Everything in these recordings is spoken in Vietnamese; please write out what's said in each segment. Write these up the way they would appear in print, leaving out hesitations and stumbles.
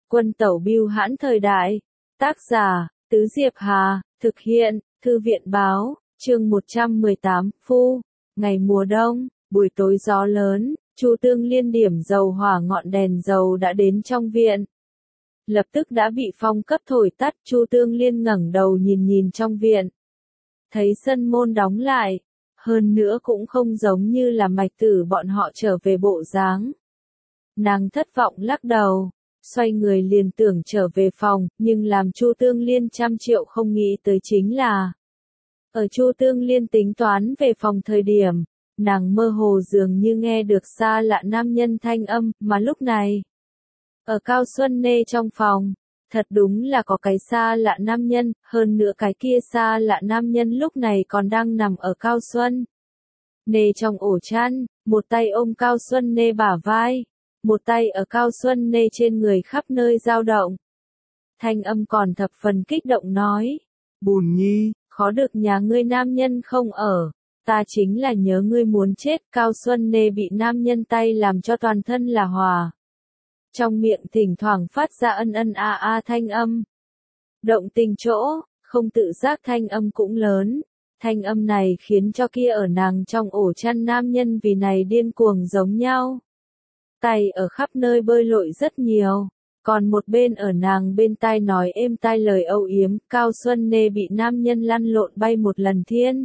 Quân tẩu bưu hãn thời đại. Tác giả, Tứ Diệp Hà, thực hiện, Thư viện báo, chương 118, Phu. Ngày mùa đông, buổi tối gió lớn, Chu Tương Liên điểm dầu hỏa ngọn đèn dầu đã đến trong viện. Lập tức đã bị phong cấp thổi tắt, Chu Tương Liên ngẩng đầu nhìn trong viện. Thấy sân môn đóng lại, hơn nữa cũng không giống như là Mạch Tử bọn họ trở về bộ dáng. Nàng thất vọng lắc đầu, xoay người liền tưởng trở về phòng, nhưng làm Chu Tương Liên trăm triệu không nghĩ tới chính là, ở Chu Tương Liên tính toán về phòng thời điểm, nàng mơ hồ dường như nghe được xa lạ nam nhân thanh âm, mà lúc này, ở Cao Xuân Nê trong phòng, thật đúng là có cái xa lạ nam nhân, hơn nữa cái kia xa lạ nam nhân lúc này còn đang nằm ở Cao Xuân Nê trong ổ chăn, một tay ôm Cao Xuân Nê bả vai, một tay ở Cao Xuân Nê trên người khắp nơi dao động. Thanh âm còn thập phần kích động nói, Bùn Nhi, khó được nhà ngươi nam nhân không ở, ta chính là nhớ ngươi muốn chết. Cao Xuân Nê bị nam nhân tay làm cho toàn thân là hòa. Trong miệng thỉnh thoảng phát ra ân ân a a thanh âm. Động tình chỗ, không tự giác thanh âm cũng lớn. Thanh âm này khiến cho kia ở nàng trong ổ chăn nam nhân vì này điên cuồng giống nhau. Tay ở khắp nơi bơi lội rất nhiều. Còn một bên ở nàng bên tai nói êm tai lời âu yếm, Cao Xuân Nê bị nam nhân lăn lộn bay một lần thiên.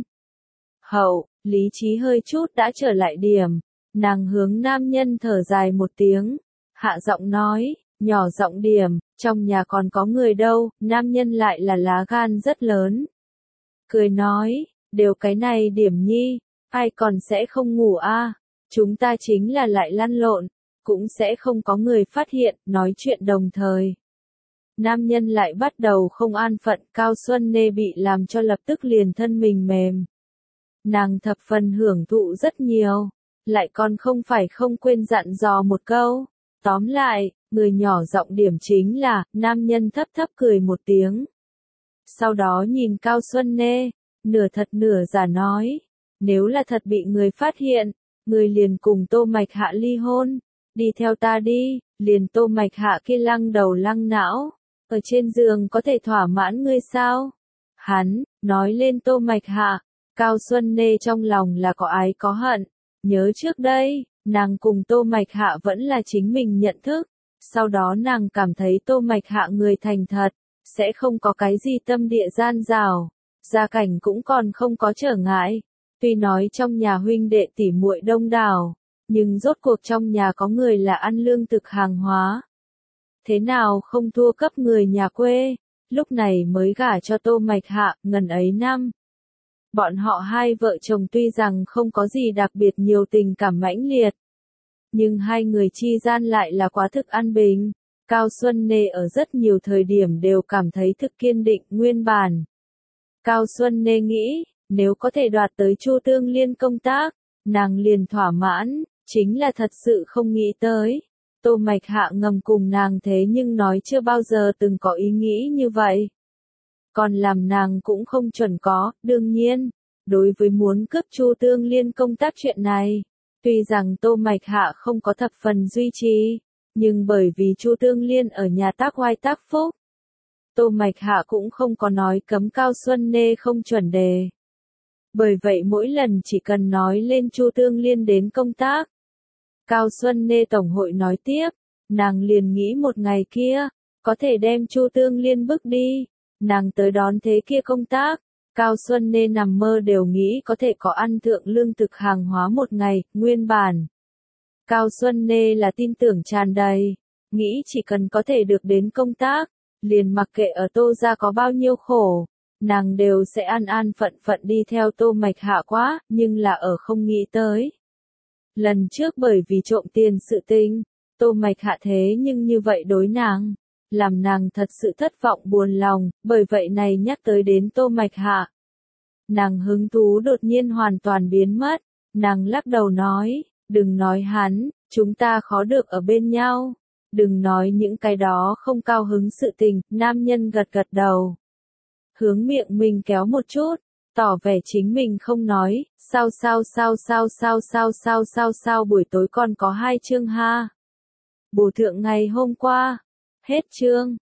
Hậu, lý trí hơi chút đã trở lại điểm. Nàng hướng nam nhân thở dài một tiếng. Hạ giọng nói, nhỏ giọng điểm, trong nhà còn có người đâu, nam nhân lại là lá gan rất lớn. Cười nói, đều cái này điểm nhi, ai còn sẽ không ngủ a? Chúng ta chính là lại lăn lộn, cũng sẽ không có người phát hiện, nói chuyện đồng thời. Nam nhân lại bắt đầu không an phận, Cao Xuân Nê bị làm cho lập tức liền thân mình mềm. Nàng thập phần hưởng thụ rất nhiều, lại còn không phải không quên dặn dò một câu. Tóm lại, người nhỏ giọng điểm chính là, nam nhân thấp thấp cười một tiếng. Sau đó nhìn Cao Xuân Nê, nửa thật nửa giả nói, nếu là thật bị người phát hiện, người liền cùng Tô Mạch Hạ ly hôn, đi theo ta đi, liền Tô Mạch Hạ kia lăng đầu lăng não, ở trên giường có thể thỏa mãn ngươi sao? Hắn, nói lên Tô Mạch Hạ, Cao Xuân Nê trong lòng là có ái có hận, nhớ trước đây. Nàng cùng Tô Mạch Hạ vẫn là chính mình nhận thức, sau đó nàng cảm thấy Tô Mạch Hạ người thành thật, sẽ không có cái gì tâm địa gian dảo, gia cảnh cũng còn không có trở ngại. Tuy nói trong nhà huynh đệ tỷ muội đông đảo, nhưng rốt cuộc trong nhà có người là ăn lương thực hàng hóa. Thế nào không thua cấp người nhà quê, lúc này mới gả cho Tô Mạch Hạ, ngần ấy năm. Bọn họ hai vợ chồng tuy rằng không có gì đặc biệt nhiều tình cảm mãnh liệt, nhưng hai người chi gian lại là quá thực an bình. Cao Xuân Nê ở rất nhiều thời điểm đều cảm thấy thực kiên định nguyên bản. Cao Xuân Nê nghĩ, nếu có thể đoạt tới Chu Tương Liên công tác, nàng liền thỏa mãn, chính là thật sự không nghĩ tới. Tô Mạch Hạ ngầm cùng nàng thế nhưng nói chưa bao giờ từng có ý nghĩ như vậy. Còn làm nàng cũng không chuẩn có, đương nhiên, đối với muốn cướp Chu Tương Liên công tác chuyện này, tuy rằng Tô Mạch Hạ không có thập phần duy trì, nhưng bởi vì Chu Tương Liên ở nhà tác oai tác phúc, Tô Mạch Hạ cũng không có nói cấm Cao Xuân Nê không chuẩn đề. Bởi vậy mỗi lần chỉ cần nói lên Chu Tương Liên đến công tác, Cao Xuân Nê Tổng hội nói tiếp, nàng liền nghĩ một ngày kia, có thể đem Chu Tương Liên bước đi, nàng tới đón thế kia công tác. Cao Xuân Nê nằm mơ đều nghĩ có thể có ăn thượng lương thực hàng hóa một ngày, nguyên bản. Cao Xuân Nê là tin tưởng tràn đầy, nghĩ chỉ cần có thể được đến công tác, liền mặc kệ ở Tô gia có bao nhiêu khổ, nàng đều sẽ an an phận phận đi theo Tô Mạch Hạ quá, nhưng là ở không nghĩ tới. Lần trước bởi vì trộm tiền sự tình, Tô Mạch Hạ thế nhưng như vậy đối nàng, làm nàng thật sự thất vọng buồn lòng, bởi vậy này nhắc tới đến Tô Mạch Hạ. Nàng hứng thú đột nhiên hoàn toàn biến mất, nàng lắc đầu nói, đừng nói hắn, chúng ta khó được ở bên nhau, đừng nói những cái đó không cao hứng sự tình, nam nhân gật gật đầu. Hướng miệng mình kéo một chút, tỏ vẻ chính mình không nói, sao buổi tối còn có 2 chương ha. Bổ thượng ngày hôm qua, Hết chương.